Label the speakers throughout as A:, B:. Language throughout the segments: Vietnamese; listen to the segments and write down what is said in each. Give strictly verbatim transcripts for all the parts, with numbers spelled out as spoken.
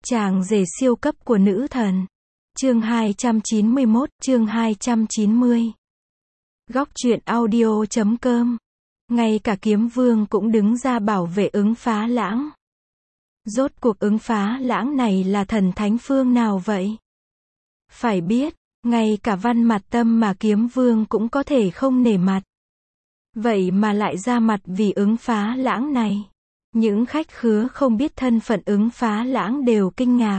A: Chàng rể siêu cấp của nữ thần. Chương hai trăm chín mươi mốt, chương hai trăm chín mươi. Góc truyện audio chấm com. Ngay cả kiếm vương cũng đứng ra bảo vệ ứng phá lãng. Rốt cuộc ứng phá lãng này là thần thánh phương nào vậy? Phải biết, ngay cả Văn Mặt Tâm mà kiếm vương cũng có thể không nể mặt. Vậy mà lại ra mặt vì ứng phá lãng này. Những khách khứa không biết thân phận ứng phá lãng đều kinh ngạc.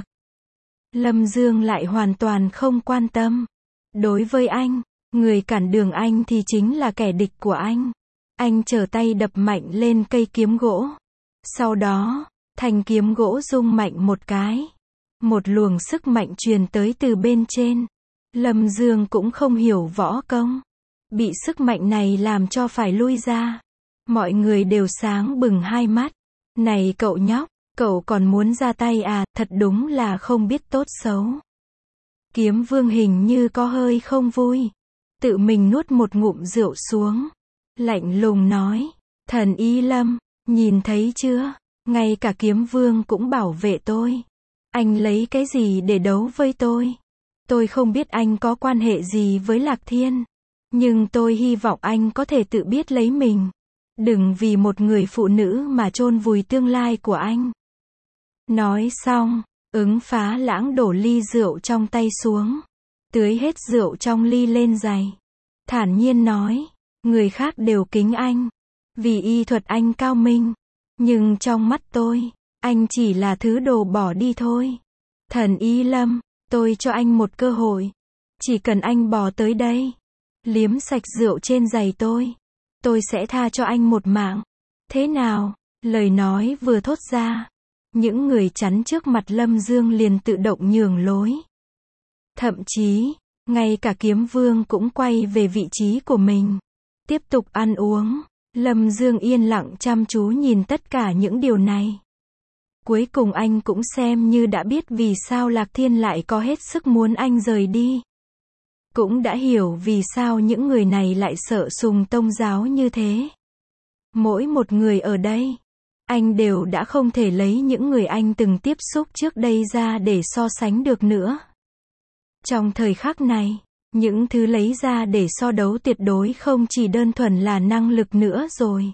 A: Lâm Dương lại hoàn toàn không quan tâm. Đối với anh, người cản đường anh thì chính là kẻ địch của anh. Anh trở tay đập mạnh lên cây kiếm gỗ. Sau đó, thanh kiếm gỗ rung mạnh một cái. Một luồng sức mạnh truyền tới từ bên trên. Lâm Dương cũng không hiểu võ công. Bị sức mạnh này làm cho phải lui ra. Mọi người đều sáng bừng hai mắt. Này cậu nhóc, cậu còn muốn ra tay à, thật đúng là không biết tốt xấu. Kiếm vương hình như có hơi không vui. Tự mình nuốt một ngụm rượu xuống. Lạnh lùng nói, thần Y Lâm, nhìn thấy chưa, ngay cả kiếm vương cũng bảo vệ tôi. Anh lấy cái gì để đấu với tôi? Tôi không biết anh có quan hệ gì với Lạc Thiên. Nhưng tôi hy vọng anh có thể tự biết lấy mình. Đừng vì một người phụ nữ mà chôn vùi tương lai của anh. Nói xong, ứng phá lãng đổ ly rượu trong tay xuống. Tưới hết rượu trong ly lên giày. Thản nhiên nói, người khác đều kính anh. Vì y thuật anh cao minh. Nhưng trong mắt tôi, anh chỉ là thứ đồ bỏ đi thôi. Thần Y Lâm, tôi cho anh một cơ hội. Chỉ cần anh bỏ tới đây, liếm sạch rượu trên giày tôi. Tôi sẽ tha cho anh một mạng. Thế nào? Lời nói vừa thốt ra. Những người chắn trước mặt Lâm Dương liền tự động nhường lối. Thậm chí, ngay cả kiếm vương cũng quay về vị trí của mình. Tiếp tục ăn uống. Lâm Dương yên lặng chăm chú nhìn tất cả những điều này. Cuối cùng anh cũng xem như đã biết vì sao Lạc Thiên lại có hết sức muốn anh rời đi. Cũng đã hiểu vì sao những người này lại sợ Sùng Tông giáo như thế. Mỗi một người ở đây, anh đều đã không thể lấy những người anh từng tiếp xúc trước đây ra để so sánh được nữa. Trong thời khắc này, những thứ lấy ra để so đấu tuyệt đối không chỉ đơn thuần là năng lực nữa rồi.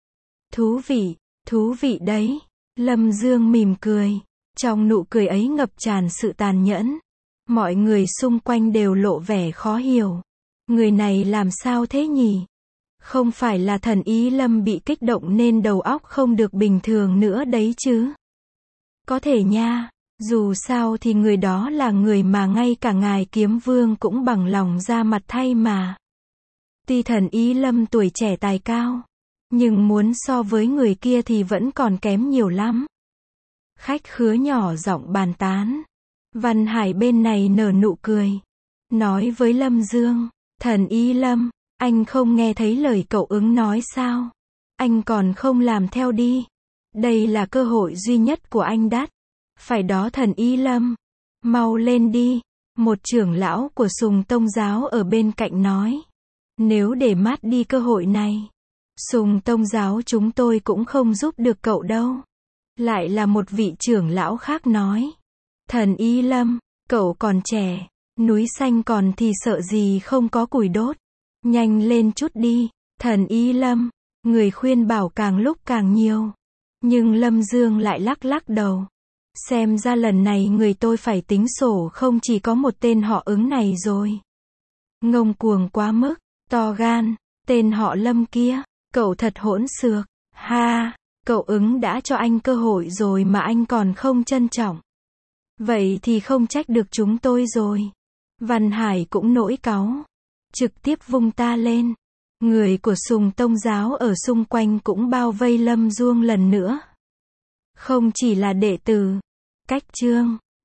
A: Thú vị, thú vị đấy. Lâm Dương mỉm cười. Trong nụ cười ấy ngập tràn sự tàn nhẫn. Mọi người xung quanh đều lộ vẻ khó hiểu. Người này làm sao thế nhỉ? Không phải là thần Y Lâm bị kích động nên đầu óc không được bình thường nữa đấy chứ? Có thể nha, dù sao thì người đó là người mà ngay cả ngài kiếm vương cũng bằng lòng ra mặt thay mà. Tuy thần Y Lâm tuổi trẻ tài cao, nhưng muốn so với người kia thì vẫn còn kém nhiều lắm. Khách khứa nhỏ giọng bàn tán. Văn Hải bên này nở nụ cười. Nói với Lâm Dương, thần Y Lâm, anh không nghe thấy lời cậu ứng nói sao? Anh còn không làm theo đi. Đây là cơ hội duy nhất của anh đắt. Phải đó thần Y Lâm. Mau lên đi. Một trưởng lão của Sùng Tông giáo ở bên cạnh nói. Nếu để mát đi cơ hội này, Sùng Tông giáo chúng tôi cũng không giúp được cậu đâu. Lại là một vị trưởng lão khác nói. Thần Y Lâm, cậu còn trẻ, núi xanh còn thì sợ gì không có củi đốt. Nhanh lên chút đi, thần Y Lâm. Người khuyên bảo càng lúc càng nhiều. Nhưng Lâm Dương lại lắc lắc đầu. Xem ra lần này người tôi phải tính sổ không chỉ có một tên họ ứng này rồi. Ngông cuồng quá mức, to gan, tên họ Lâm kia, cậu thật hỗn xược. Ha, cậu ứng đã cho anh cơ hội rồi mà anh còn không trân trọng. Vậy thì không trách được chúng tôi rồi. Văn Hải cũng nổi cáu. Trực tiếp vung ta lên. Người của Sùng Tông giáo ở xung quanh cũng bao vây Lâm Dương lần nữa. Không chỉ là đệ tử. Cách chương.